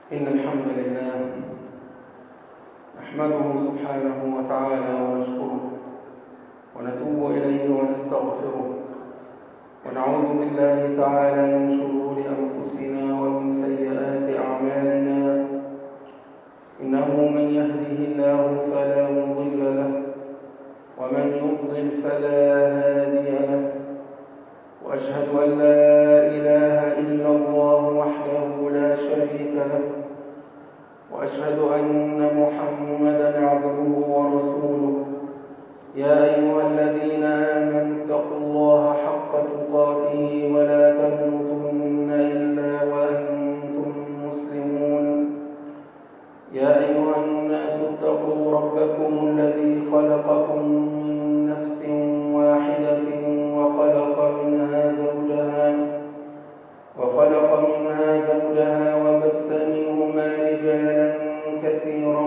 إن الحمد لله نحمده سبحانه وتعالى ونشكره ونتوب إليه ونستغفره ونعوذ بالله تعالى من شرور أنفسنا ومن سيئات أعمالنا إنه من يهده الله فلا مضل له ومن يضلل فلا هادي له وأشهد أن لا إله إلا الله وحده لا شريك له وأشهد أن محمدًا عبده ورسوله يا أيها الذين آمنوا اتقوا الله حق تقاته ولا تموتن إلا وأنتم مسلمون يا أيها الناس اتقوا ربكم الذي خلقكم من نفس واحدة وخلق منها زوجها وبث منهما رجالا كثيرا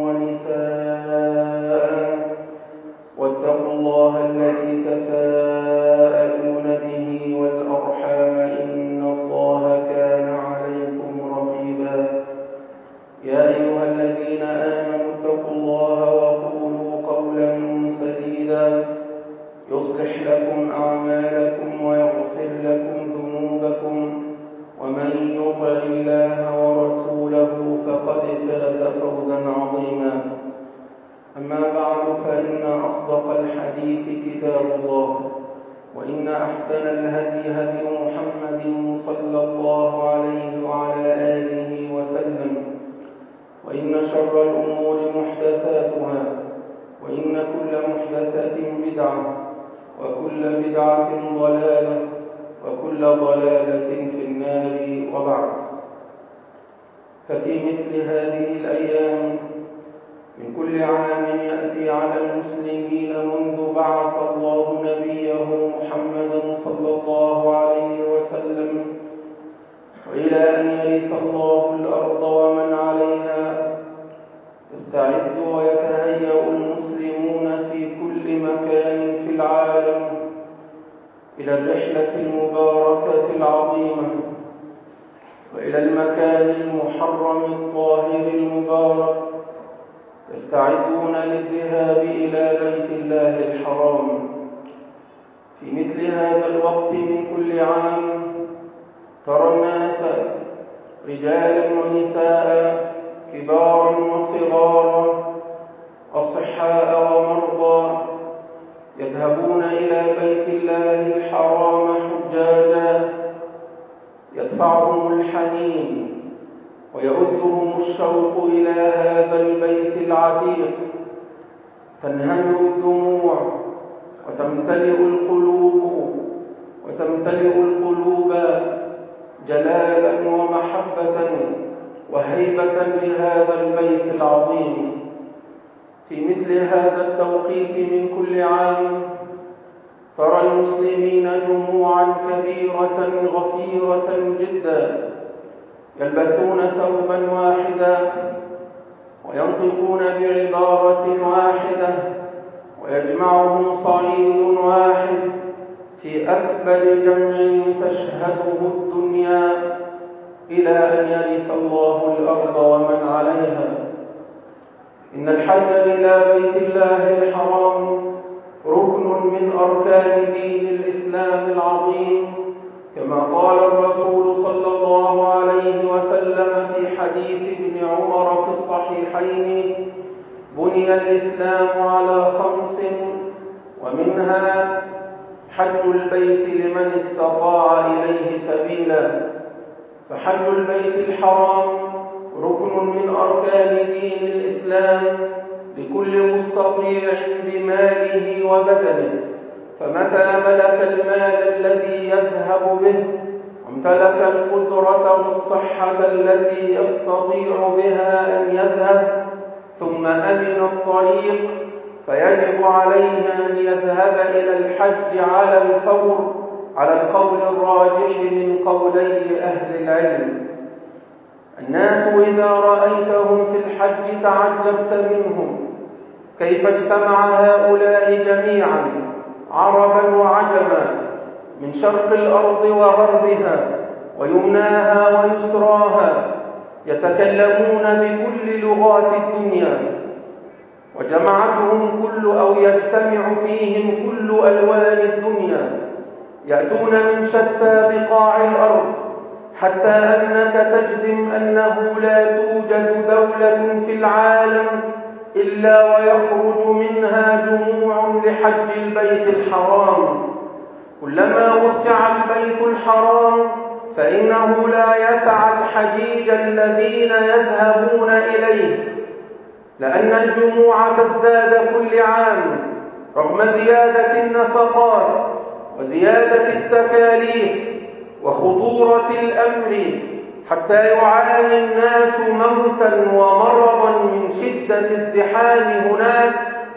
ونساء واتقوا الله الذي تساءلون به والأرحام إن الله كان عليكم رقيبا يا أيها الذين آمنوا اتقوا الله وقولوا قولا سديدا يصلح لكم أعمالكم ويغفر لكم ذنوبكم ومن يطع الله ورسوله فقد فاز فوزا عظيما أما بعد فإن أصدق الحديث كتاب الله وإن أحسن الهدي هدي محمد صلى الله عليه وعلى آله وسلم وإن شر الأمور محدثاتها وإن كل محدثة بدعة وكل بدعة ضلالة وكل ضلالة في النار وبعد. ففي مثل هذه الأيام من كل عام يأتي على المسلمين منذ بعث الله نبيه محمدا صلى الله عليه وسلم وإلى أن يرث الله الأرض ومن عليها يستعد ويتهيأ المسلمون في كل مكان في العالم إلى الرحلة المباركة العظيمة وإلى المكان المحرم الطاهر المبارك يستعدون للذهاب إلى بيت الله الحرام. في مثل هذا الوقت من كل عام ترى الناس رجالا ونساء كبارا وصغارا أصحاء ومرضى يذهبون إلى بيت الله الحرام حجاجا يدفعهم الحنين ويؤزهم الشوق إلى هذا البيت العتيق تنهمر الدموع وتمتلئ القلوب جلالا ومحبة وهيبة لهذا البيت العظيم. في مثل هذا التوقيت من كل عام ترى المسلمين جموعا كبيرة غفيرة جدا يلبسون ثوبا واحدا وينطقون بعبارة واحدة ويجمعهم صعيد واحد في أكبر جمع تشهده الدنيا إلى أن يرث الله الأرض ومن عليها. إن الحج إلى بيت الله الحرام ركن من أركان دين الإسلام العظيم كما قال الرسول صلى الله عليه وسلم في حديث ابن عمر في الصحيحين: بني الإسلام على 5 ومنها حج البيت لمن استطاع إليه سبيلا. فحج البيت الحرام ركن من أركان دين الإسلام لكل مستطيع بماله وبدنه، فمتى ملك المال الذي يذهب به وامتلك القدرة والصحة التي يستطيع بها أن يذهب ثم أمن الطريق فيجب عليه أن يذهب إلى الحج على الفور على القول الراجح من قولي أهل العلم. الناس إذا رأيتهم في الحج تعجبت منهم كيف اجتمع هؤلاء جميعا عربا وعجما من شرق الأرض وغربها ويمناها ويسراها يتكلمون بكل لغات الدنيا، وجمعتهم يجتمع فيهم كل ألوان الدنيا، يأتون من شتى بقاع الأرض، حتى أنك تجزم أنه لا توجد دولة في العالم إلا ويخرج منها جموع لحج البيت الحرام. كلما وسع البيت الحرام فإنه لا يسع الحجيج الذين يذهبون إليه، لأن الجموع تزداد كل عام رغم زيادة النفقات وزيادة التكاليف وخطورة الأمر، حتى يعاني الناس موتا ومرضا من شدة الزحام هناك.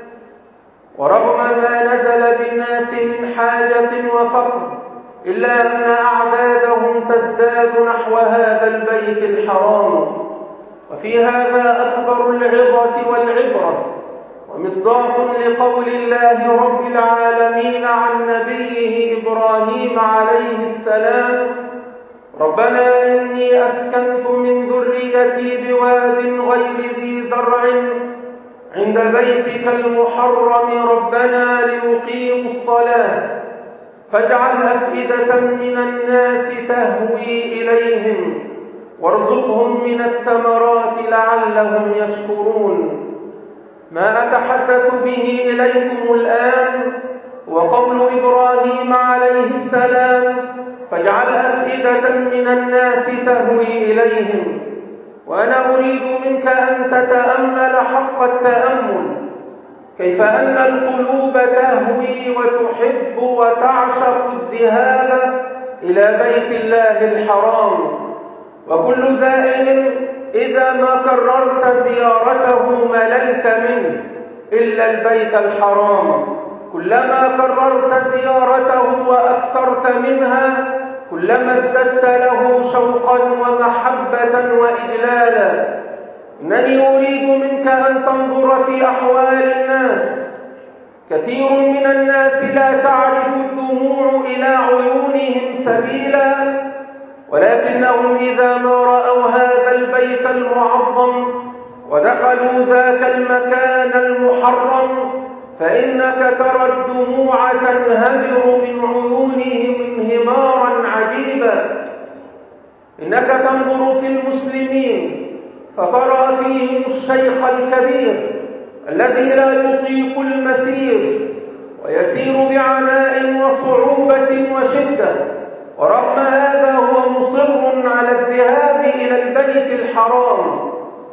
ورغم ما نزل بالناس من حاجة وفقر، إلا أن أعدادهم تزداد نحو هذا البيت الحرام. وفي هذا أكبر العظة والعبرة، ومصداق لقول الله رب العالمين عن نبيه إبراهيم عليه السلام: ربنا إني أسكنت من ذريتي بواد غير ذي زرع عند بيتك المحرم ربنا ليقيموا الصلاة فاجعل أفئدة من الناس تهوي إليهم وارزقهم من الثمرات لعلهم يشكرون. ما أتحدث به إليكم الآن وقول إبراهيم عليه السلام: فاجعل أفئدة من الناس تهوي إليهم. وأنا أريد منك أن تتأمل حق التأمل كيف أن القلوب تهوي وتحب وتعشق الذهاب إلى بيت الله الحرام، وكل زائر إذا ما كررت زيارته مللت منه إلا البيت الحرام. كلما كررت زيارته وأكثرت منها كلما ازددت له شوقا ومحبة وإجلالا. إنني أريد منك أن تنظر في أحوال الناس. كثير من الناس لا تعرف الدموع إلى عيونهم سبيلا، ولكنهم إذا ما رأوا هذا البيت المعظم ودخلوا ذاك المكان المحرم فإنك ترى الدموع تنهمر من عيونهم انهمارا عجيبا. إنك تنظر في المسلمين فترى فيهم الشيخ الكبير الذي لا يطيق المسير ويسير بعناء وصعوبة وشدة، ورغم هذا هو مصر على الذهاب إلى البيت الحرام.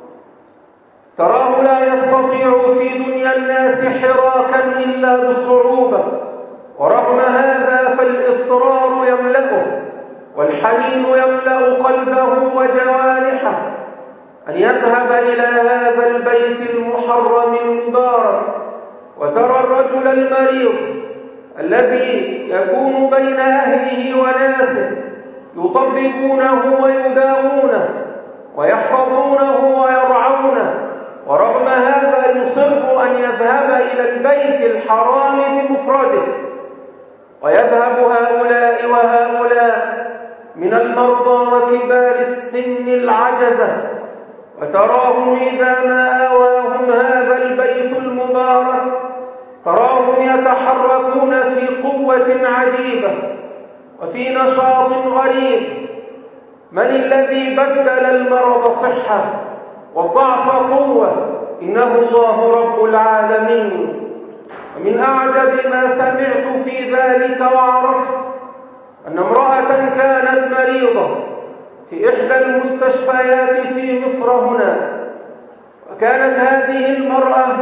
تراه لا يستطيع في دنيا الناس حراكا إلا بصعوبة، ورغم هذا فالإصرار يملأه والحنين يملأ قلبه وجوانحه أن يذهب إلى هذا البيت المحرم المبارك. وترى الرجل المريض الذي يكون بين أهله وناسه يطببونه ويداوونه ويحفظونه ويرعونه، ورغم هذا يصر أن يذهب إلى البيت الحرام بمفرده. ويذهب هؤلاء وهؤلاء من المرضى وكبار السن العجزة، وتراهم إذا ما آواهم هذا البيت المبارك تراهم يتحركون في قوة عجيبة وفي نشاط غريب. من الذي بدل المرض صحة والضعف قوة؟ إنه الله رب العالمين. ومن أعجب ما سمعت في ذلك وعرفت أن امرأة كانت مريضة في إحدى المستشفيات في مصر هنا، وكانت هذه المرأة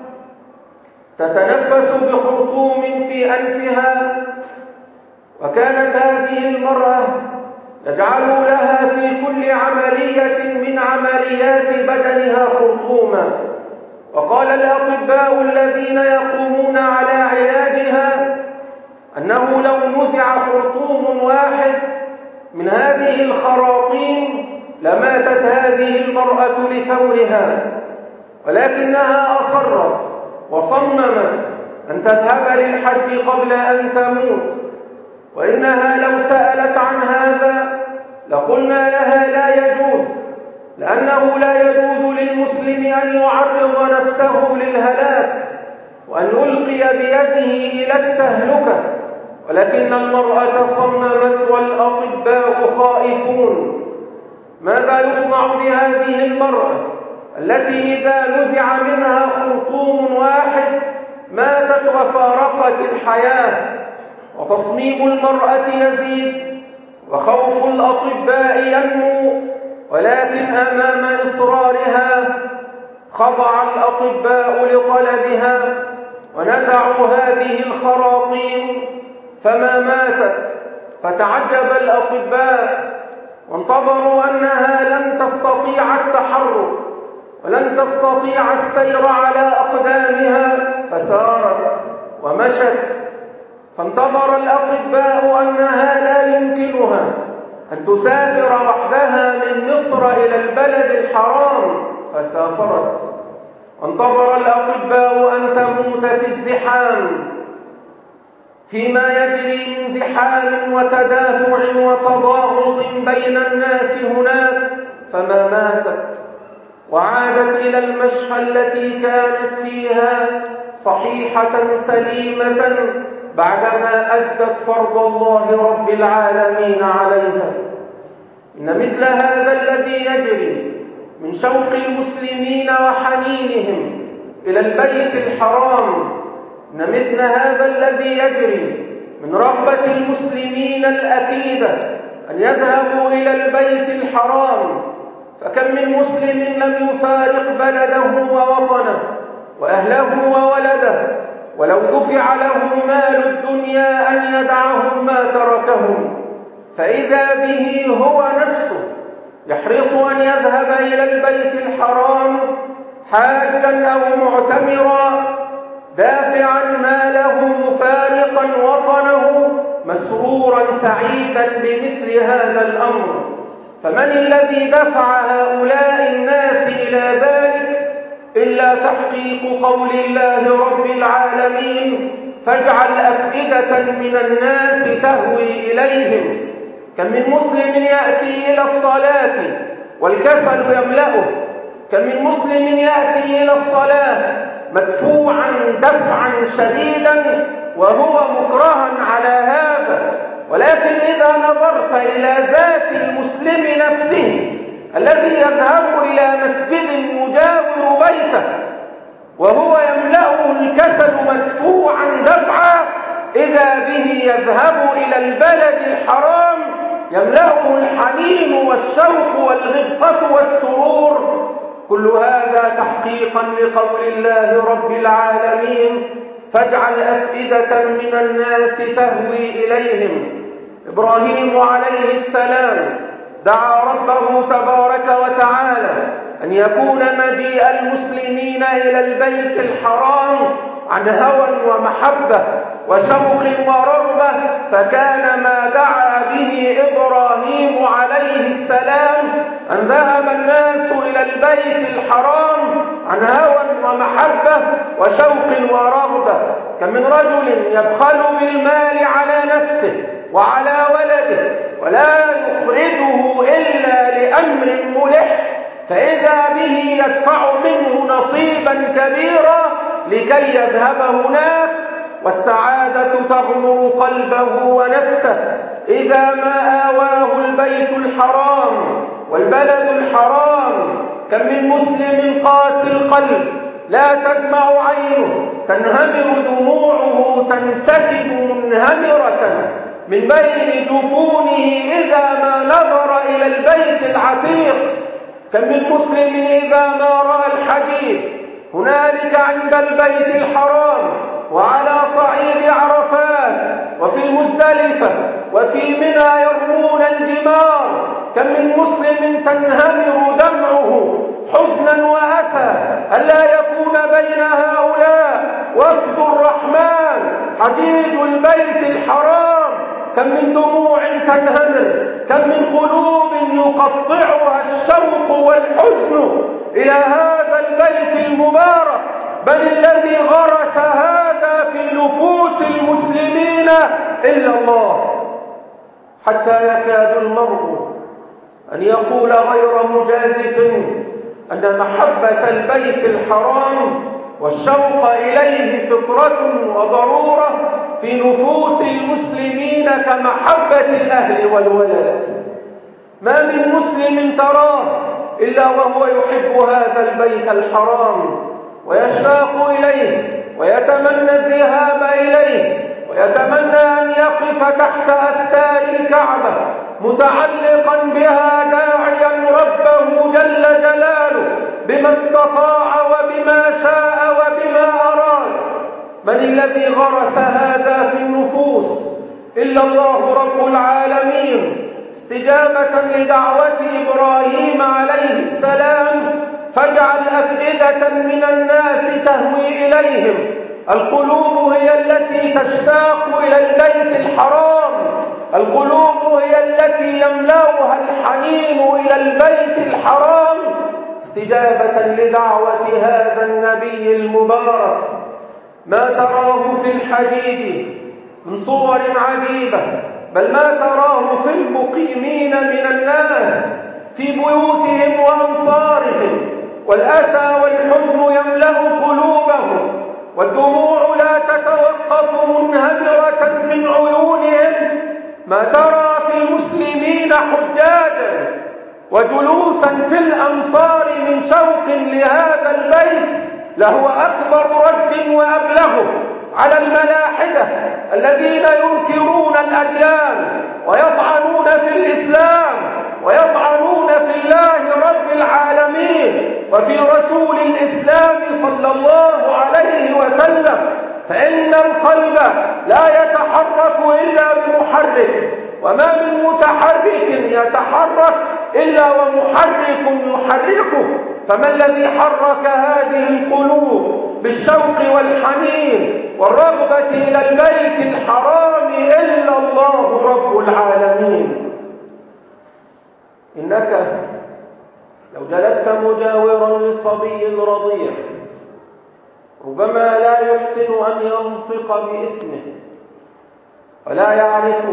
تتنفس بخرطوم في أنفها، وكانت هذه المرأة يجعل لها في كل عملية من عمليات بدنها خرطوما. وقال الأطباء الذين يقومون على علاجها أنه لو نزع خرطوم واحد من هذه الخراطيم لماتت هذه المرأة لثورها، ولكنها أصرت وصممت أن تذهب للحج قبل أن تموت. وإنها لو سألت عن هذا لقلنا لها لا يجوز، لأنه لا يجوز للمسلم أن يعرض نفسه للهلاك وأن يلقي بيده إلى التهلكة، ولكن المرأة صممت والأطباء خائفون. ماذا يصنع بهذه المرأة التي إذا نزع منها خرطوم واحد ماتت وفارقت الحياة؟ وتصميم المرأة يزيد وخوف الأطباء ينمو، ولكن أمام إصرارها خضع الأطباء لطلبها ونزعوا هذه الخراطيم فما ماتت. فتعجب الأطباء وانتظروا أنها لن تستطيع التحرك ولن تستطيع السير على أقدامها، فسارت ومشت. فانتظر الأطباء أنها لا يمكنها أن تسافر وحدها من مصر إلى البلد الحرام، فسافرت. وانتظر الأطباء أن تموت في الزحام، فيما يجري من زحام وتدافع وتضاغط بين الناس هناك، فما ماتت. وعادت إلى المشفى التي كانت فيها صحيحة سليمة بعدما أدت فرض الله رب العالمين عليها. إن مثل هذا الذي يجري من شوق المسلمين وحنينهم إلى البيت الحرام، إن مثل هذا الذي يجري من رغبة المسلمين الأكيدة أن يذهبوا إلى البيت الحرام، فكم من مسلم لم يفارق بلده ووطنه وأهله وولده ولو دفع له مال الدنيا أن يدعهم ما تركهم، فإذا به هو نفسه يحرص أن يذهب إلى البيت الحرام حاجا أو معتمرا، دافعا ماله مفارقا وطنه مسرورا سعيدا بمثل هذا الأمر. فمن الذي دفع هؤلاء الناس إلى ذلك إلا تحقيق قول الله رب العالمين: فاجعل أفئدة من الناس تهوي إليهم. كم من مسلم يأتي إلى الصلاة والكسل يملأه، كم من مسلم يأتي إلى الصلاة مدفوعا دفعا شديدا وهو مكرها على هذا. ولكن إذا نظرت إلى ذات المسلم نفسه الذي يذهب إلى مسجد يجاور بيته وهو يملأه الكسل مدفوعا دفعا، إذا به يذهب إلى البلد الحرام يملأه الحنين والشوق والغبطة والسرور. كل هذا تحقيقا لقول الله رب العالمين: فاجعل أفئدة من الناس تهوي إليهم. إبراهيم عليه السلام دعا ربه تبارك وتعالى أن يكون مجيء المسلمين إلى البيت الحرام عن هوى ومحبة وشوق ورغبة، فكان ما دعا به إبراهيم عليه السلام أن ذهب الناس إلى البيت الحرام عن هوى ومحبة وشوق ورغبة. كم من رجل يبخل بالمال على نفسه وعلى ولده ولا يخرجه إلا لأمر ملح، فإذا به يدفع منه نصيبا كبيرا لكي يذهب هناك، والسعادة تغمر قلبه ونفسه إذا ما آواه البيت الحرام والبلد الحرام. كم من مسلم قاسي القلب لا تدمع عينه، تنهمر دموعه، تنسكب منهمرة من بين جفونه إذا ما نظر إلى البيت العتيق. كم من مسلم إذا ما رأى الحديد هنالك عند البيت الحرام وعلى صعيد عرفات وفي المزدلفة وفي منى يرمون الجمار، كم من مسلم تنهمر دمعه حزنا وأسى ألا يكون بين هؤلاء وفد الرحمن حجيج البيت الحرام. كم من دموع تنهمر، كم من قلوب يقطعها الشوق والحزن إلى هذا البيت المبارك. بل الذي غرس هذا في نفوس المسلمين إلا الله، حتى يكاد المرء أن يقول غير مجازف أن محبة البيت الحرام والشوق إليه فطرة وضرورة في نفوس المسلمين كمحبة الأهل والولد. ما من مسلم تراه إلا وهو يحب هذا البيت الحرام ويشتاق إليه ويتمنى الذهاب إليه ويتمنى أن يقف تحت أستار الكعبة متعلقا بها داعيا ربه جل جلاله بما استطاع وبما شاء وبما أراد. من الذي غرس هذا في النفوس إلا الله رب العالمين، استجابة لدعوة إبراهيم عليه السلام فاجعل أفئدة من الناس تهوي إليهم. القلوب هي التي تشتاق إلى البيت الحرام، القلوب هي التي يملأها الحنين إلى البيت الحرام استجابة لدعوة هذا النبي المبارك. ما تراه في الحجيج من صور عجيبة، بل ما تراه في المقيمين من الناس في بيوتهم وأمصارهم، والأسى والحزن يملأ قلوبهم، والدموع لا تتوقف منهمرة من عيونهم. ما ترى في المسلمين حجاجا وجلوسا في الأمصار من شوق لهذا البيت لهو أكبر رد وأبلغه على الملاحدة الذين ينكرون الأديان ويطعنون في الإسلام ويطعنون في الله رب العالمين وفي رسول الإسلام صلى الله عليه وسلم. فإن القلب لا يتحرك إلا بمحرك، وما من متحرك يتحرك إلا ومحرك يحركه. فما الذي حرك هذه القلوب بالشوق والحنين والرغبة إلى البيت الحرام إلا الله رب العالمين. إنك لو جلست مجاورا لصبي رضيع ربما لا يحسن أن ينطق باسمه ولا يعرف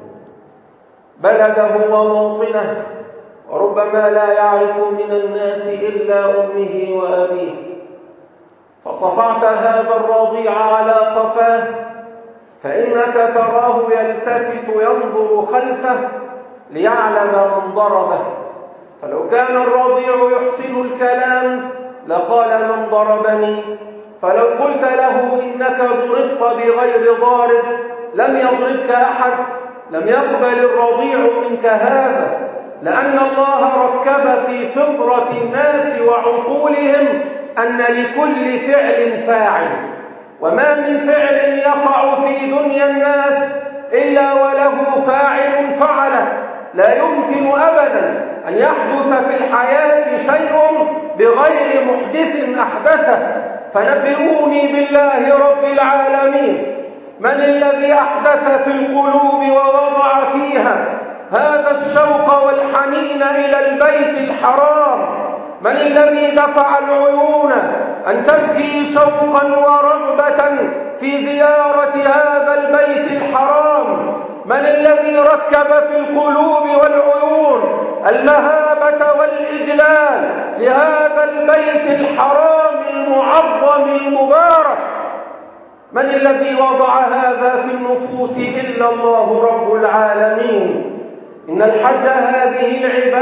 بلده وموطنه، وربما لا يعرف من الناس إلا أمه وأبيه، فصفعت هذا الرضيع على قفاه فإنك تراه يلتفت ينظر خلفه ليعلم من ضربه. فلو كان الرضيع يحسن الكلام لقال من ضربني، فلو قلت له إنك ضربت بغير ضارب لم يضربك أحد. لم يقبل الرضيع منك هذا، لأن الله ركب في فطرة الناس وعقولهم أن لكل فعل فاعل، وما من فعل يقع في دنيا الناس إلا وله فاعل فعله. لا يمكن أبدا أن يحدث في الحياة شيء بغير محدث أحدثه. فنبئوني بالله رب العالمين، من الذي أحدث في القلوب ووضع فيها هذا الشوق والحنين إلى البيت الحرام؟ من الذي دفع العيون أن تبكي شوقا ورغبة في زيارة هذا البيت الحرام؟ من الذي ركب في القلوب والعيون المهابة والإجلال لهذا البيت الحرام المعظم المبارك؟ من الذي وضع هذا في النفوس إلا الله رب العالمين؟ إن الحج هذه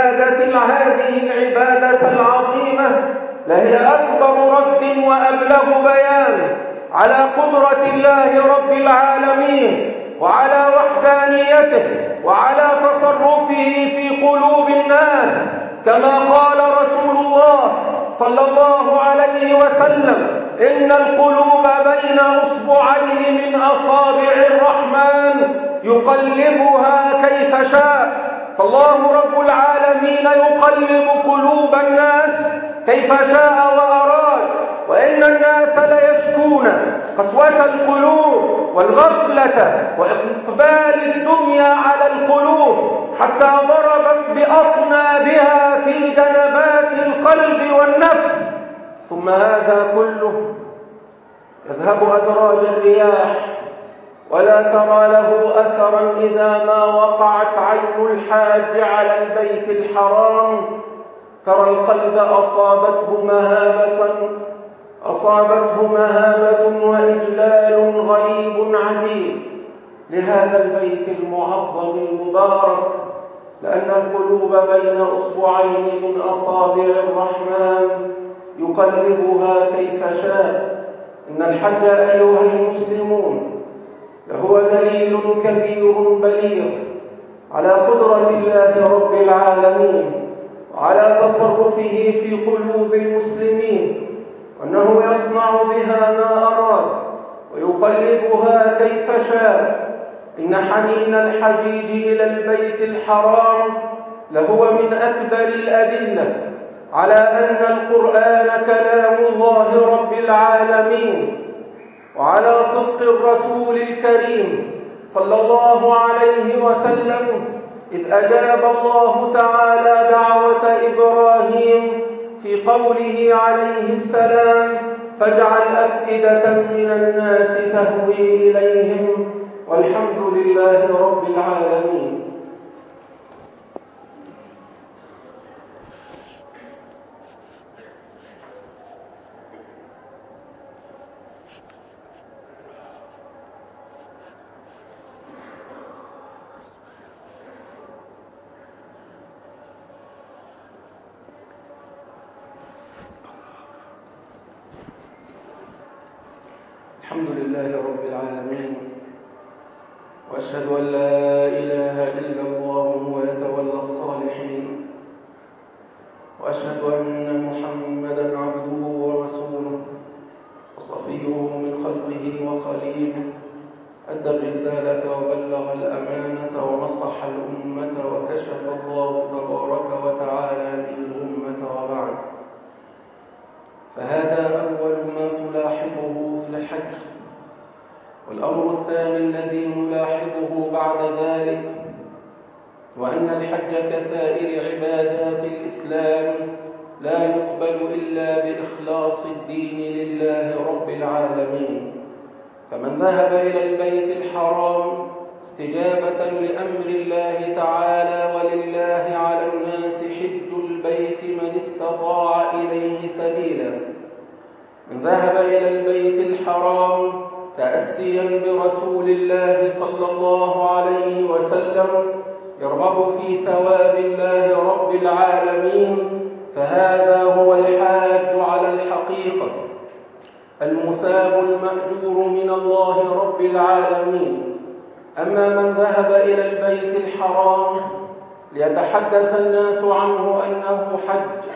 العبادة العظيمة لهي أكبر رد وأبلغ بيان على قدرة الله رب العالمين وعلى وحدانيته وعلى تصرفه في قلوب الناس، كما قال رسول الله صلى الله عليه وسلم: إن القلوب بين أصبعين من أصابع الرحمن يقلبها كيف شاء. فالله رب العالمين يقلب قلوب الناس كيف شاء وأراد. وإن الناس ليشكون قسوة القلوب والغفلة وإقبال الدنيا على القلوب حتى ضربت بأطنابها في جنبات القلب والنفس، ثم هذا كله يذهب أدراج الرياح ولا ترى له أثرا إذا ما وقعت عين الحاج على البيت الحرام ترى القلب أصابته مهابة وإجلال غريب عجيب لهذا البيت المعظم المبارك، لأن القلوب بين أصبعين من أصابع الرحمن يقلبها كيف شاء. إن الحج أيها المسلمون لهو دليل كبير بليغ على قدرة الله رب العالمين وعلى تصرفه في قلوب المسلمين، وأنه يصنع بها ما أراد ويقلبها كيف شاء. إن حنين الحجيج إلى البيت الحرام لهو من أكبر الأدلة على أن القرآن كلام الله رب العالمين، وعلى صدق الرسول الكريم صلى الله عليه وسلم إذ أجاب الله تعالى دعوة إبراهيم في قوله عليه السلام: فاجعل أفئدة من الناس تهوي إليهم والحمد لله رب العالمين. الحمد لله رب العالمين، وأشهد أن لا إله إلا الله وهو يتولى الصالحين، وأشهد أن محمدًا عبده ورسوله وصفيه من خلقه وخليله، أدى الرسالة وبلغ الأمانة ونصح الأمة وكشف الله تبارك وتعالى به الأمة. وبعد، فهذا أول ما تلاحظه في الحج. والأمر الثاني الذي نلاحظه بعد ذلك وأن الحج كسائر عبادات الإسلام لا يقبل إلا بإخلاص الدين لله رب العالمين. فمن ذهب إلى البيت الحرام استجابة لأمر الله تعالى: ولله على الناس حج البيت من استطاع إليه سبيلا. من ذهب إلى البيت الحرام تأسيا برسول الله صلى الله عليه وسلم يرغب في ثواب الله رب العالمين، فهذا هو الحاج على الحقيقة، المثاب المأجور من الله رب العالمين. أما من ذهب إلى البيت الحرام ليتحدث الناس عنه أنه حج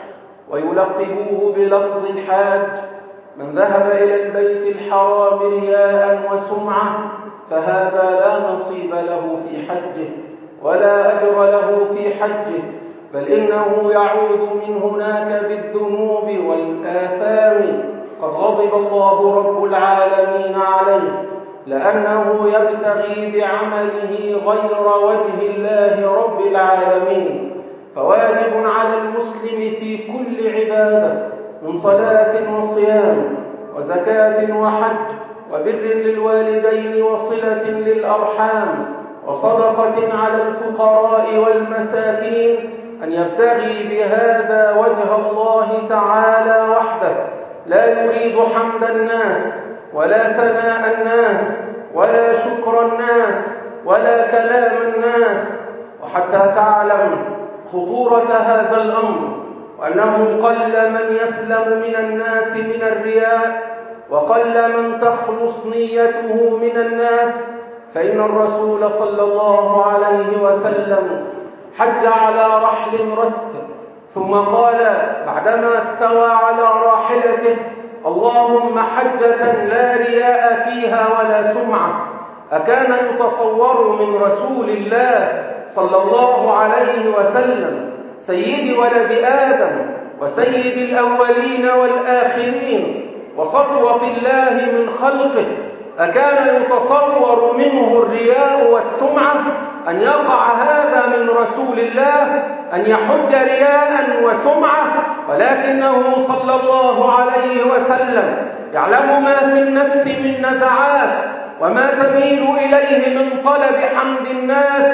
ويلقبوه بلفظ الحاج، من ذهب إلى البيت الحرام رياء وسمعة، فهذا لا نصيب له في حجه ولا أجر له في حجه، بل إنه يعود من هناك بالذنوب والآثام. قد غضب الله رب العالمين عليه لأنه يبتغي بعمله غير وجه الله رب العالمين. فواجب على المسلم في كل عبادة من صلاة وصيام وزكاة وحج وبر للوالدين وصلة للأرحام وصدقة على الفقراء والمساكين أن يبتغي بهذا وجه الله تعالى وحده، لا يريد حمد الناس ولا ثناء الناس ولا شكر الناس ولا كلام الناس. وحتى تعلم خطورة هذا الأمر وأنه قل من يسلم من الناس من الرياء وقل من تخلص نيته من الناس، فإن الرسول صلى الله عليه وسلم حج على رحل رث، ثم قال بعدما استوى على راحلته: اللهم حجة لا رياء فيها ولا سمعة. أكان يتصور من رسول الله صلى الله عليه وسلم سيد ولد آدم وسيد الأولين والآخرين وصفوة الله من خلقه، أكان يتصور منه الرياء والسمعة أن يقع هذا من رسول الله، أن يحج رياء وسمعة؟ ولكنه صلى الله عليه وسلم يعلم ما في النفس من نزعات وما تميل إليه من طلب حمد الناس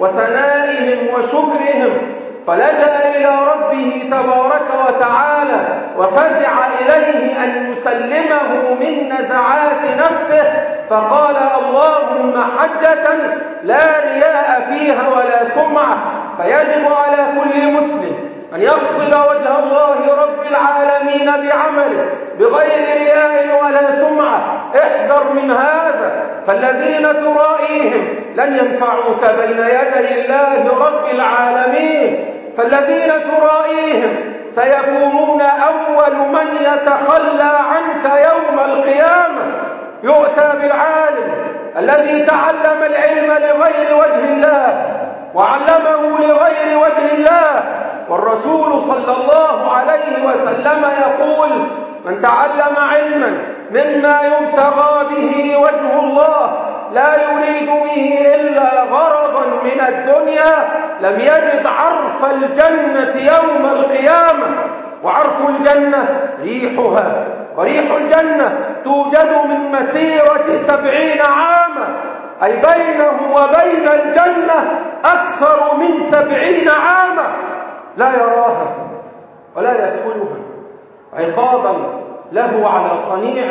وثنائهم وشكرهم، فلجأ إلى ربه تبارك وتعالى وفزع إليه أن يسلمه من نزعات نفسه، فقال: اللهم حجة لا رياء فيها ولا سمعة. فيجب على كل مسلم أن يقصد وجه الله رب العالمين بعمله بغير رياء ولا سمعة. احذر من هذا، فالذين ترائيهم لن ينفعوك بين يدي الله رب العالمين، فالذين ترائيهم سيكونون أول من يتخلى عنك يوم القيامة. يؤتى بالعالم الذي تعلم العلم لغير وجه الله وعلمه لغير وجه الله، والرسول صلى الله عليه وسلم يقول: من تعلم علما مما يبتغى به وجه الله لا يريد به إلا غرضا من الدنيا لم يجد عرف الجنة يوم القيامة. وعرف الجنة ريحها، وريح الجنة توجد من مسيرة 70 عاما، أي بينه وبين الجنة أكثر من 70 عاما، لا يراها ولا يدخلها، عقابا له على صنيعه،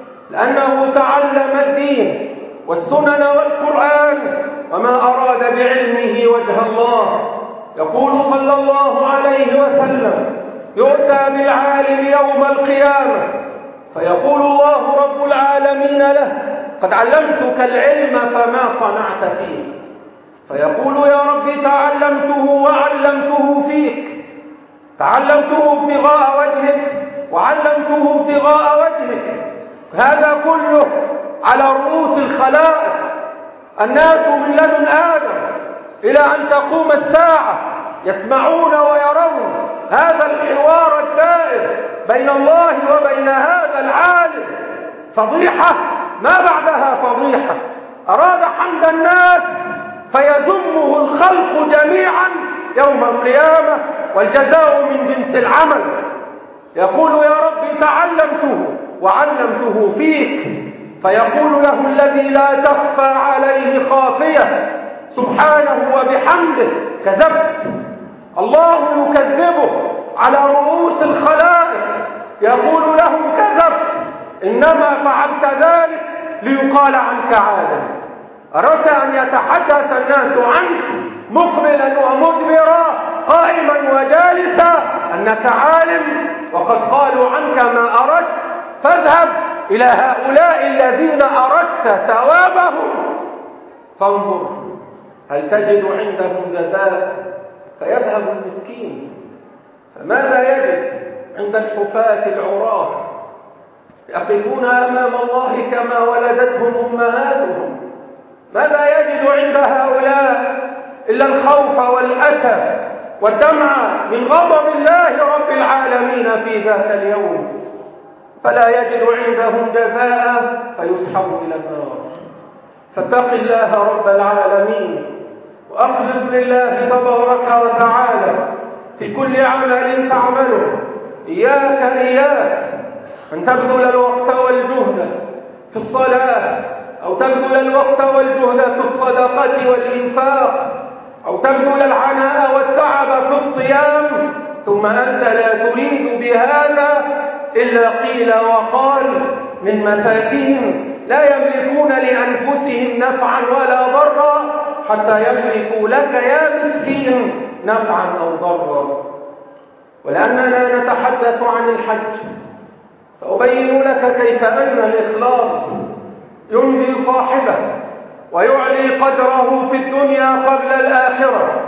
لأنه تعلم الدين والسنن والقرآن وما أراد بعلمه وجه الله. يقول صلى الله عليه وسلم: يؤتى بالعالم يوم القيامة فيقول الله رب العالمين له: قد علمتك العلم فما صنعت فيه؟ فيقول: يا رب تعلمته وعلمته فيك، تعلمته ابتغاء وجهك وعلمته ابتغاء وجهك. هذا كله على رؤوس الخلائق، الناس من لدن آدم إلى أن تقوم الساعة يسمعون ويرون هذا الحوار الدائر بين الله وبين هذا العالم. فضيحة ما بعدها فضيحة. أراد حمد الناس فيذمه الخلق جميعا يوم القيامة، والجزاء من جنس العمل. يقول: يا رب تعلمته وعلمته فيك، فيقول له الذي لا تخفى عليه خافية: سبحانه وبحمده كذبت. الله يكذبه على رؤوس الخلائق، يقول له: كذبت، إنما فعلت ذلك ليقال عنك عالم. أردت أن يتحدث الناس عنك مقبلا ومدبرا قائما وجالسا أنك عالم، وقد قالوا عنك ما أردت، فاذهب إلى هؤلاء الذين أردت ثوابهم فانظر هل تجد عندهم جزاء. فيذهب المسكين، فماذا يجد عند الحفاة العراة يقفون أمام الله كما ولدتهم أمهاتهم؟ ماذا يجد عند هؤلاء إلا الخوف والأسى والدمع من غضب الله رب العالمين في ذاك اليوم؟ فلا يجد عندهم جزاء فيسحب إلى النار. فاتق الله رب العالمين وأخلص لله تبارك وتعالى في كل عمل تعمله. إياك أن تبذل الوقت والجهد في الصلاة، أو تبذل الوقت والجهد في الصدقة والإنفاق، أو تبذل العناء والتعب في الصيام، ثم أنت لا تريد بهذا إلا قيل وقال من مساكين لا يملكون لأنفسهم نفعا ولا ضرا حتى يملكوا لك يا مسكين نفعا أو ضرا. ولأننا نتحدث عن الحج سأبين لك كيف أن الإخلاص ينجي صاحبه ويعلي قدره في الدنيا قبل الآخرة.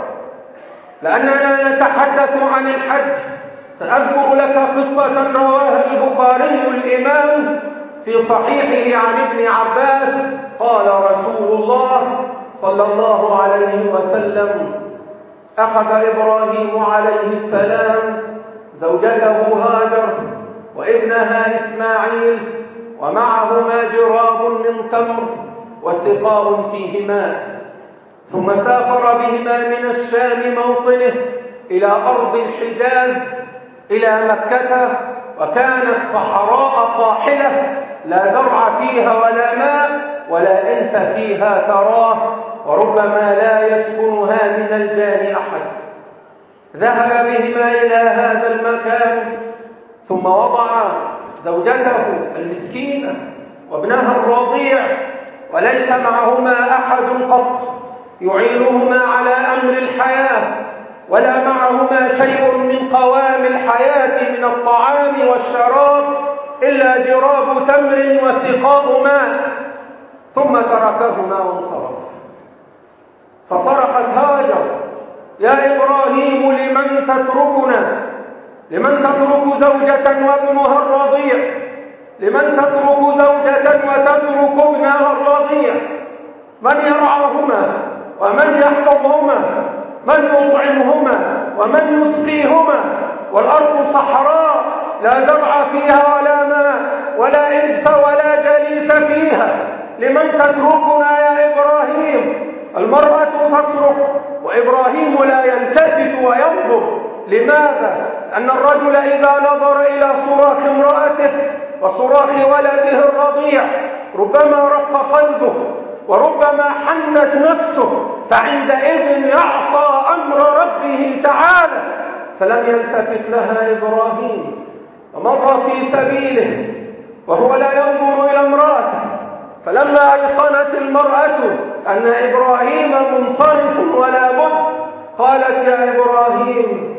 لأننا نتحدث عن الحج سأذكر لك قصة رواها البخاري الإمام في صحيحه عن ابن عباس قال رسول الله صلى الله عليه وسلم: أخذ إبراهيم عليه السلام زوجته هاجر وابنها إسماعيل ومعهما جراب من تمر وسقاء فيه ماء، ثم سافر بهما من الشام موطنه إلى أرض الحجاز إلى مكة، وكانت صحراء قاحلة لا زرع فيها ولا ماء، ولا إنس فيها تراه، وربما لا يسكنها من الجان أحد. ذهب بهما إلى هذا المكان، ثم وضع زوجته المسكينة وابنها الرضيع، وليس معهما أحد قط يعينهما على أمر الحياة، ولا معهما شيء من قوام الحياة من الطعام والشراب إلا جراب تمر وسقاء ماء، ثم تركهما وانصرف. فصرخت هاجر: يا إبراهيم لمن تتركنا؟ لمن تترك زوجة وابنها الرضيع؟ لمن تترك زوجة وتترك ابنها الرضيع؟ من يرعاهما ومن يحفظهما؟ من يطعمهما ومن يسقيهما؟ والأرض صحراء لا زرع فيها ولا ماء ولا إنس ولا جليس فيها، لمن تتركنا يا إبراهيم؟ المرأة تصرخ وإبراهيم لا يلتفت وينظر. لماذا؟ لأن الرجل إذا نظر إلى صراخ امرأته وصراخ ولده الرضيع ربما رق قلبه وربما حنت نفسه، فعندئذ يعصى أمر ربه تعالى. فلم يلتفت لها إبراهيم، ومر في سبيله وهو لا ينظر إلى امرأته. فلما أيقنت المرأة أن إبراهيم منصرف ولا بد، قالت: يا إبراهيم،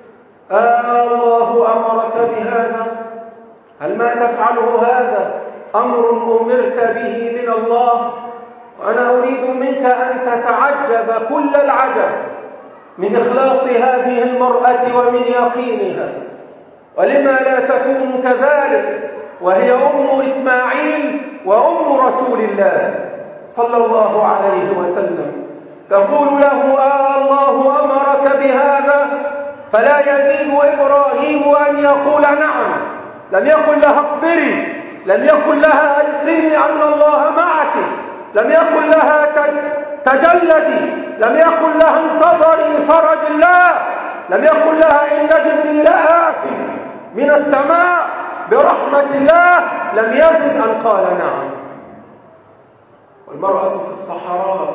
الله أمرك بهذا؟ هل ما تفعله هذا أمر أمرت به من الله؟ وأنا أريد منك أن تتعجب كل العجب من إخلاص هذه المرأة ومن يقينها. ولما لا تكون كذلك وهي أم إسماعيل وأم رسول الله صلى الله عليه وسلم؟ تقول له: الله أمرك بهذا؟ فلا يزيد إبراهيم أن يقول نعم. لم يقل لها اصبري، لم يقل لها أيقني أن الله معك، لم يقل لها تجلدي، لم يقل لها انتظري فرج الله، لم يقل لها إن جبريل آت من السماء برحمة الله. لم يزد أن قال نعم. والمرأة في الصحراء،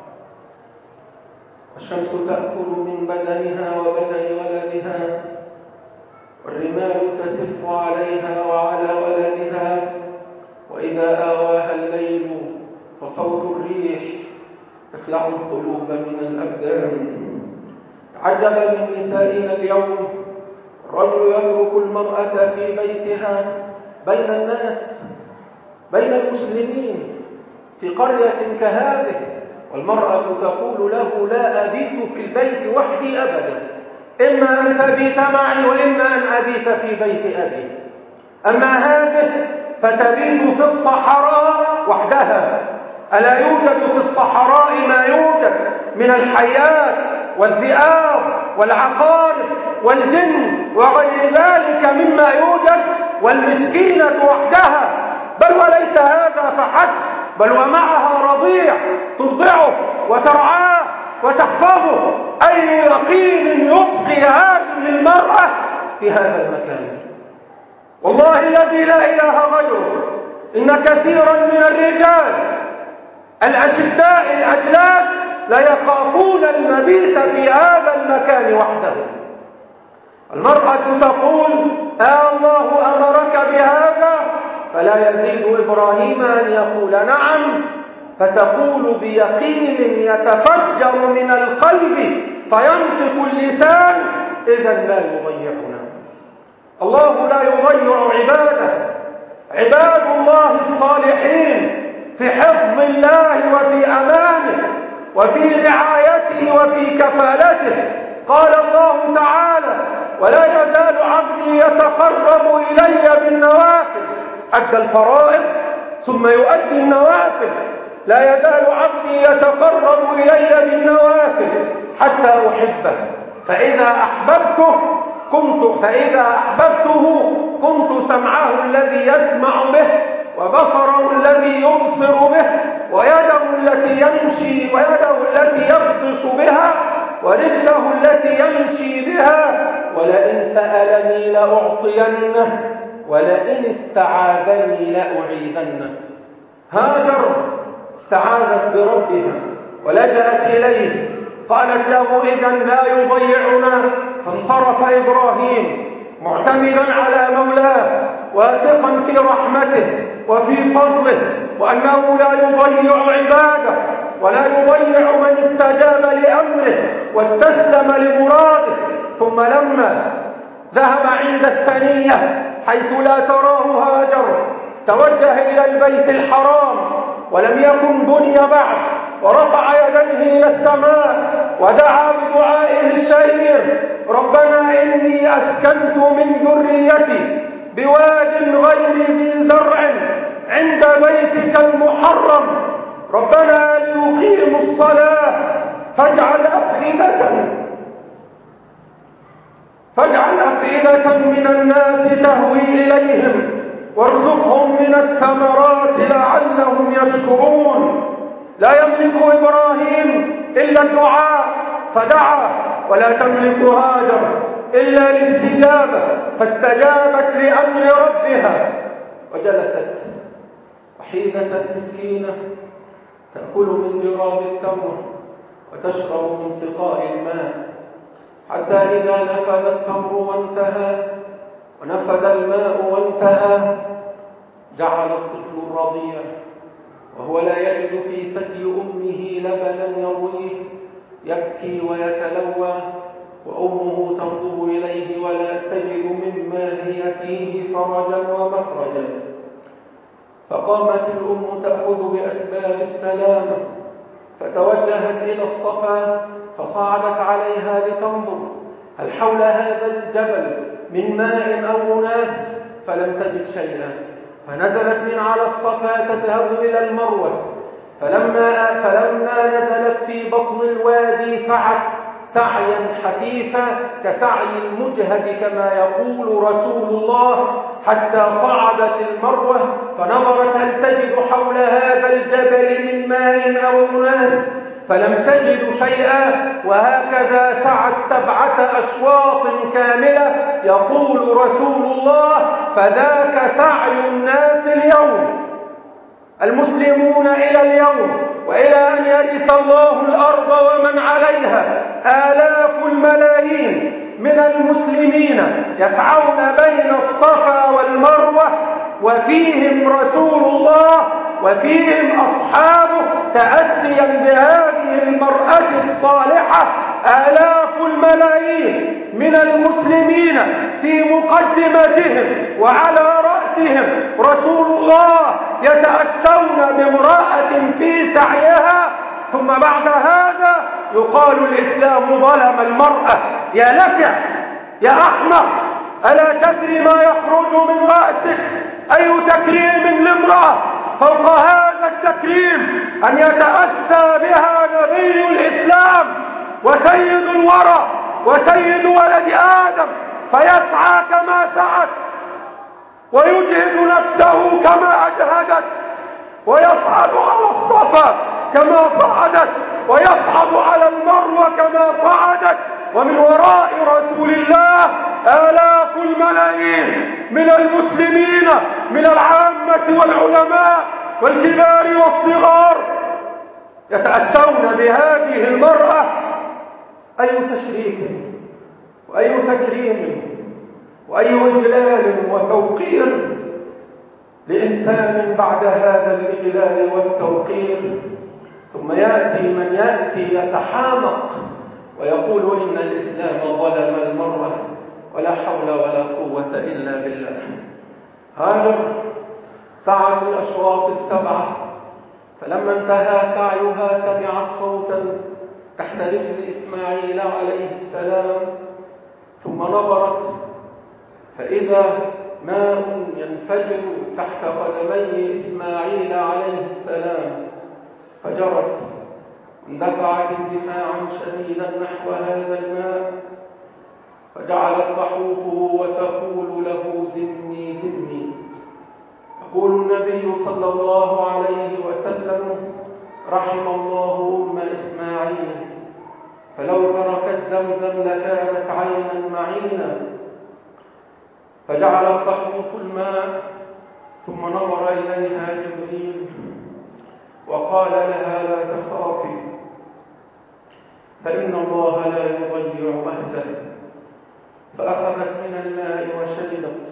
الشمس تأكل من بدنها وبدن ولدها، والرمال تسف عليها وعلى ولدها، وإذا آواها الليل فصوت الريح يخلع القلوب من الأبدان. تعجب من نسائنا اليوم، الرجل يترك المرأة في بيتها بين الناس، بين المسلمين، في قرية كهذه، والمرأة تقول له: لا أبيت في البيت وحدي أبدا، إما أن تبيت معي وإما أن أبيت في بيت أبي. أما هذه فتبيت في الصحراء وحدها. ألا يوجد في الصحراء ما يوجد من الحيات والذئاب والعقارب والجن وغير ذلك مما يوجد؟ والمسكينة وحدها، بل وليس هذا فحسب، بل ومعها رضيع ترضعه وترعاه وتحفظه. أي يقين يبقي هذه المرأة في هذا المكان؟ والله الذي لا إله غيره، إن كثيرا من الرجال الأشداء الأجلاس لا يخافون المبيت في هذا المكان وحده. المرأة تقول: الله أمرك بهذا؟ فلا يزيد إبراهيم أن يقول نعم، فتقول بيقين يتفجر من القلب فينطق اللسان: إذا لا يضيعنا. الله لا يضيع عباده. عباد الله الصالحين في حفظ الله وفي أمانه وفي رعايته وفي كفالته. قال الله تعالى: ولا يزال عبدي يتقرب إلي بالنوافل. أدى الفرائض ثم يؤدي النوافل. لا يزال عبدي يتقرب إلي بالنوافل حتى أحبه، فإذا أحببته كنت سمعه الذي يسمع به، وبصره الذي يبصر به، ويده التي يبطش بها، ورجله التي يمشي بها. ولئن سألني لأعطينه، ولئن استعاذني لأعيذنه. هاجر استعاذت بربها ولجأت إليه، قالت له إذن لا يضيعنا. فانصرف إبراهيم معتمدا على مولاه واثقا في رحمته وفي فضله، وأنه لا يضيع عباده ولا يضيع من استجاب لأمره واستسلم لمراده. ثم لما ذهب عند الثنية حيث لا تراه هاجر توجه إلى البيت الحرام ولم يكن بني بعد، ورفع يديه إلى السماء ودعا بدعائه الشهير: ربنا إني أسكنت من ذريتي بواد غير ذي زرع عند بيتك المحرم ربنا ليقيموا الصلاة فاجعل أفئدة من الناس تهوي إليهم وارزقهم من الثمرات لعلهم يشكرون. لا يملك إبراهيم إلا الدعاء فدعا، ولا تملك هاجر إلا الاستجابة فاستجابت لأمر ربها، وجلست وحيدة مسكينة تأكل من جراب التمر وتشرب من سقاء الماء، حتى إذا نفد التمر وانتهى ونفد الماء وانتهى جعل الطفل الرضيع وهو لا يجد في ثدي أمه لبنا يرويه يبكي ويتلوى، وأمه تنظر إليه ولا تجد مما هي فيه فرجا ومخرجا. فقامت الأم تأخذ بأسباب السلامة فتوجهت إلى الصفا فصعدت عليها لتنظر هل حول هذا الجبل من ماء أو أناس، فلم تجد شيئا، فنزلت من على الصفا تذهب إلى المروة. فلما نزلت في بطن الوادي سعت سعيا حثيثا كسعي المجهد كما يقول رسول الله، حتى صعدت المروة فنظرت هل تجد حول هذا الجبل من ماء أو أناس، فلم تجد شيئا. وهكذا سعت 7 أشواط كاملة، يقول رسول الله: فذاك سعي الناس اليوم، المسلمون إلى اليوم وإلى أن يرث الله الأرض ومن عليها، آلاف الملايين من المسلمين يسعون بين الصفا والمروة، وفيهم رسول الله وفيهم أصحابه تأسيا بهذه المرأة الصالحة. آلاف الملايين من المسلمين في مقدمتهم وعلى رأسهم رسول الله يتأسون بامرأة في سعيها. ثم بعد هذا يقال الإسلام ظلم المرأة. يا لفع يا أحمق، ألا تدري ما يخرج من رأسك؟ أي تكريم لامرأة فوق هذا التكريم أن يتأسى بها نبي الإسلام وسيد الورى وسيد ولد آدم، فيسعى كما سعت ويجهد نفسه كما أجهدت، ويصعد على الصفا كما صعدت، ويصعد على المروة كما صعدت، ومن وراء رسول الله آلاف الملايين من المسلمين من العامة والعلماء والكبار والصغار يتأسون بهذه المرأة. أي تشريف وأي تكريم وأي إجلال وتوقير لإنسان بعد هذا الإجلال والتوقير. ثم يأتي من يأتي يتحامق ويقول إن الإسلام ظلم المرأة، ولا حول ولا قوة إلا بالله. هاجر سعت الأشواط 7، فلما انتهى سعيها سمعت صوتا تحت رجل إسماعيل عليه السلام، ثم نظرت فإذا ماء ينفجر تحت قدمي إسماعيل عليه السلام، فجرت اندفعت اندفاعا شديدا نحو هذا الماء، فجعلت تحوطه وتقول له: زني زني. يقول النبي صلى الله عليه وسلم: رحم الله أم إسماعيل، فلو تركت زمزم لكانت عينا معينا. فجعلت تحوط الماء، ثم نظر إليها جبريل وقال لها: لا تخافي، فإن الله لا يضيع أهله. فأخذت من الماء وشربت،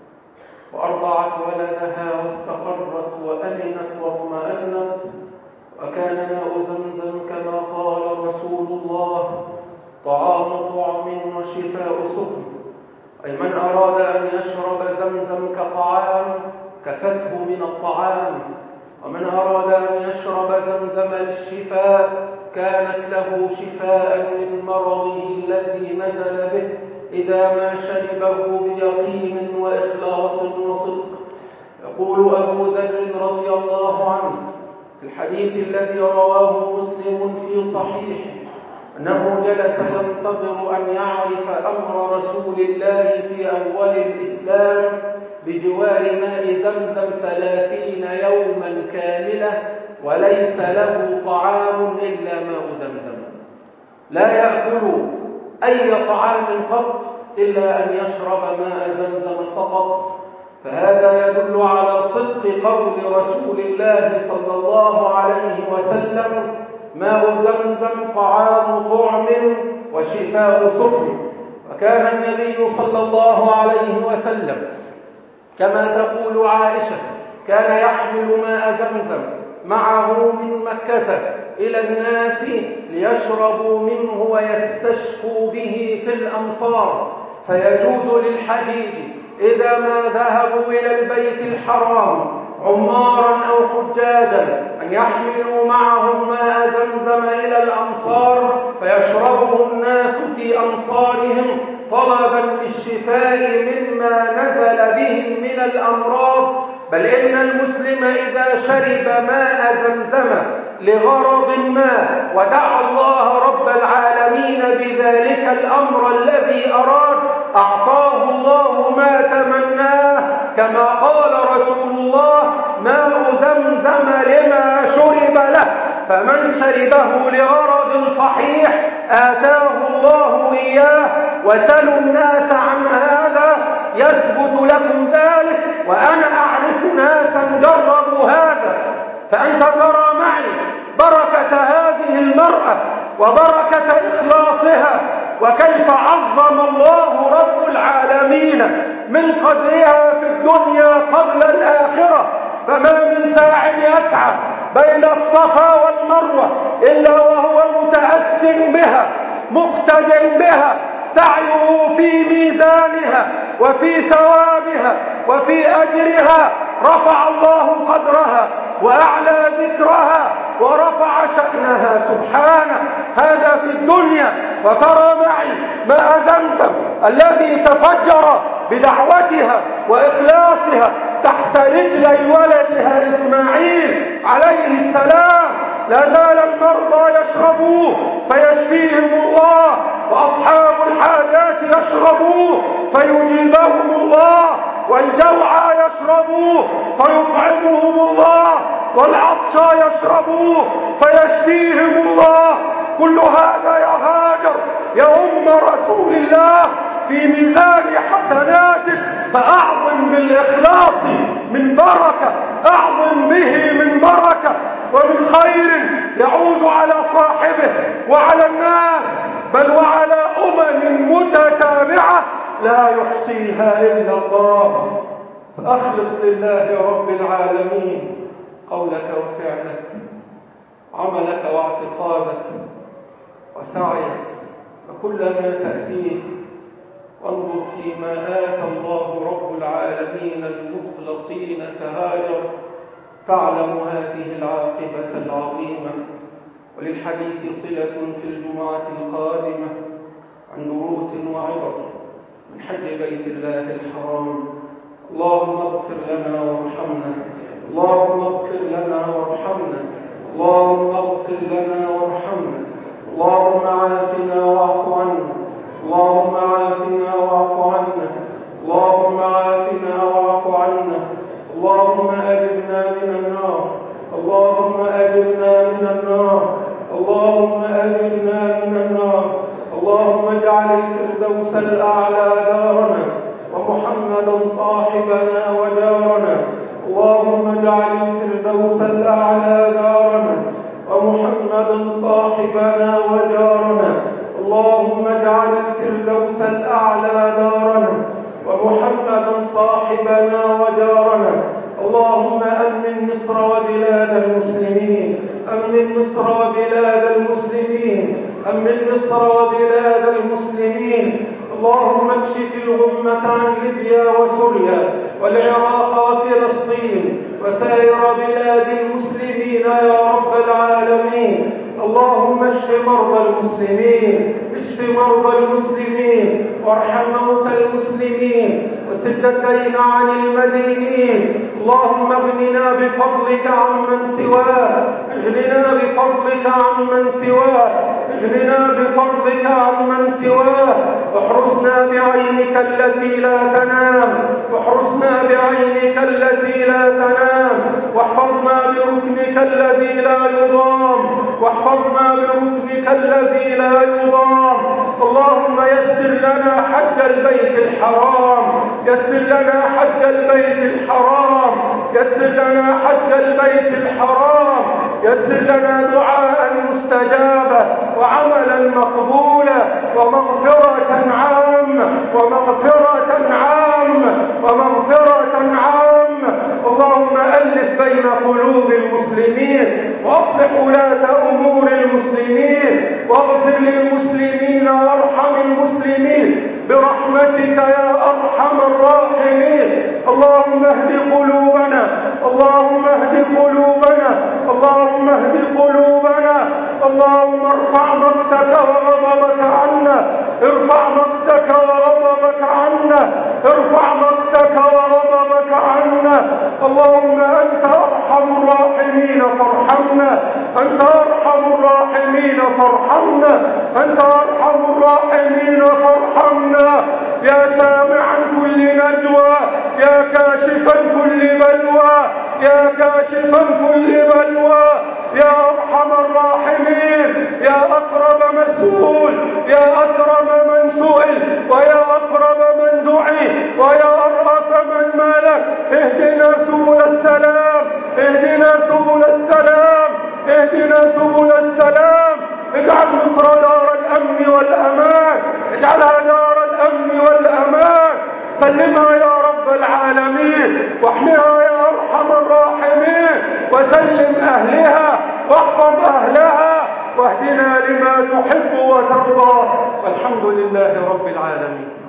وأرضعت ولدها واستقرت وأمنت واطمأنت. وكان ماء زمزم كما قال رسول الله: طعام طعم وشفاء سقم. أي من أراد أن يشرب زمزم كطعام كفته من الطعام، ومن أراد أن يشرب زمزم للشفاء كانت له شفاء من مرضه الذي نزل به إذا ما شربه بيقين وإخلاص وصدق. يقول أبو ذر رضي الله عنه في الحديث الذي رواه مسلم في صحيحه أنه جلس ينتظر أن يعرف أمر رسول الله في أول الإسلام بجوار ماء زمزم 30 يوما كاملة، وليس له طعام إلا ماء زمزم، لا يأكل أي طعام قط إلا أن يشرب ماء زمزم فقط. فهذا يدل على صدق قول رسول الله صلى الله عليه وسلم: ماء زمزم طعام طعم وشفاء سقم. وكان النبي صلى الله عليه وسلم كما تقول عائشة كان يحمل ماء زمزم معه من مكة إلى الناس ليشربوا منه ويستشفوا به في الأمصار. فيجوز للحجيج إذا ما ذهبوا إلى البيت الحرام عمارا أو حجاجا أن يحملوا معهم ماء زمزم إلى الأمصار فيشربه الناس في أمصارهم طلبا للشفاء مما نزل بهم من الأمراض. بل إن المسلم إذا شرب ماء زمزم لغرض ما ودعا الله رب العالمين بذلك الأمر الذي أراد أعطاه الله ما تمناه، كما قال رسول الله: ماء زمزم لما شرب له. فمن شربه لغرض صحيح آتاه الله إياه. وسلوا الناس عن هذا يثبت لكم ذلك، وأنا أعرف ناسا جربوا هذا. فأنت ترى معي بركة هذه المرأة وبركة إخلاصها، وكيف عظم الله رب العالمين من قدرها في الدنيا قبل الآخرة. فما من ساع يسعى بين الصفا والمروة إلا وهو متأس بها مقتدٍ بها، سعيه في ميزانها وفي ثوابها وفي أجرها. رفع الله قدرها وأعلى ذكرها ورفع شأنها سبحانه. هذا في الدنيا. وترى معي ماء زمزم الذي تفجر بدعوتها وإخلاصها تحت رجلي ولدها إسماعيل عليه السلام. لا زال المرضى يشربوه فيشفيهم الله، وأصحاب الحاجات يشربوه فيجيبهم الله، والجوعى يشربوه فيطعمهم الله، والعطشى يشربوه فيشفيهم الله. كل هذا يا هاجر يا أم رسول الله في ميزان حسناتك، فأعظم بالإخلاص من بركة، أعظم به من بركة ومن خير يعود على صاحبه وعلى الناس، بل وعلى متتابعة لا يحصيها إلا الله. فأخلص لله رب العالمين قولك وفعلك، عملك واعتقادك وسعيك وكل ما تأتيه، وانظر فيما آتى الله رب العالمين المخلصين كهاجر تعلم هذه العاقبة العظيمة. وللحديث صلة في الجمعة القادمة عن دروس وعبر من حج بيت الله الحرام. اللهم اغفر لنا وارحمنا، اللهم اغفر لنا وارحمنا، اللهم اغفر لنا وارحمنا، اللهم عافنا واعف عنا، اللهم عافنا واعف عنا، اللهم عافنا واعف عنا، اللهم أجرنا من النار، اللهم أجرنا من النار، اللهم أجرنا من النار. اللهم اجعل الفردوس الأعلى دارنا ومحمدا صاحبنا ودارنا. اللهم اجعل الفردوس الأعلى دارنا صاحبنا وجارنا. اللهم أمن مصر وبلاد المسلمين، أمن مصر وبلاد المسلمين، أمن مصر وبلاد المسلمين. اللهم اكشف الغمة عن ليبيا وسوريا والعراق وفلسطين وسائر بلاد المسلمين يا رب العالمين. اللهم اشف مرضى المسلمين، اشف مرضى المسلمين، وارحم موتى المسلمين، وسد الدين عن المدينين. اللهم اغننا بفضلك عمن سواه، اغننا بفضلك عمن سواه، اغننا بفضلك عمن سواه. واحرسنا بعينك التي لا تنام، واحرسنا بعينك التي لا تنام، واحفظنا بركنك الذي لا يضام، واحفظنا بركنك الذي لا يضام. اللهم يسر لنا حج البيت الحرام، يسر لنا حج البيت الحرام، يسر لنا حج البيت الحرام، يسر لنا دعاء مستجابا وعملا مقبولا ومغفرة عامة، ومغفرة عامة، ومغفرة عامة. اللهم ألف بين قلوب المسلمين، وأصلح ولاة أمور المسلمين، واغفر للمسلمين وارحم المسلمين برحمتك يا أرحم الراحمين. اللهم اهد قلوبنا، اللهم اهد قلوبنا، اللهم اهد قلوبنا. اللهم ارفع مقتك وغضبك عنا، ارفع مقتك وغضبك عنا، ارفع مقتك وغضبك عنا. اللهم أنت أرحم الراحمين فارحمنا، أنت أرحم الراحمين فارحمنا، أنت أرحم الراحمين فارحمنا. يا سامعا كل نجوى، يا كاشفا كل بلوى، يا كاشفا كل بلوى، يا أرحم الراحمين، يا أقرب مسؤول، يا أكرم من سئل، ويا أقرب من دعي، ويا أرأف من ملك. اهدنا سبل السلام، اهدنا سبل السلام، اهدنا سبل السلام. اجعل مصر دار الأمن والأمان، اجعلها دار الأمن والأمان. سلمها يا رب العالمين، واحمها يا أرحم الراحمين، وسلم أهلها واحفظ أهلها، واهدنا لما تحب وترضى. والحمد لله رب العالمين.